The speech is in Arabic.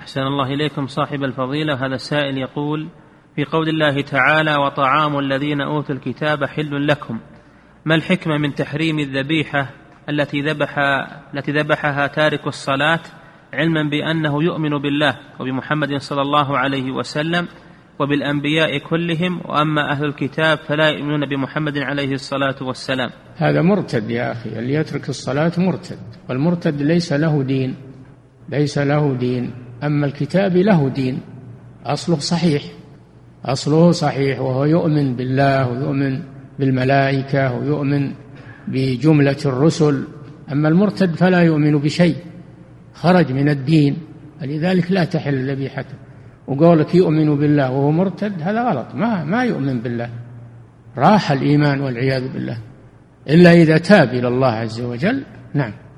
أحسن الله إليكم صاحب الفضيلة. هذا السائل يقول: في قول الله تعالى: وطعام الذين أوتوا الكتاب حل لكم، ما الحكمة من تحريم الذبيحة التي ذبحها تارك الصلاة علما بأنه يؤمن بالله وبمحمد صلى الله عليه وسلم وبالأنبياء كلهم، وأما أهل الكتاب فلا يؤمنون بمحمد عليه الصلاة والسلام؟ هذا مرتد يا أخي، اللي يترك الصلاة مرتد، والمرتد ليس له دين، ليس له دين. أما الكتاب له دين، أصله صحيح، أصله صحيح، وهو يؤمن بالله ويؤمن بالملائكة ويؤمن بجملة الرسل. أما المرتد فلا يؤمن بشيء، خرج من الدين، لذلك لا تحل ذبيحته. وقولك يؤمن بالله وهو مرتد هذا غلط، ما يؤمن بالله، راح الإيمان والعياذ بالله، إلا إذا تاب إلى الله عز وجل. نعم.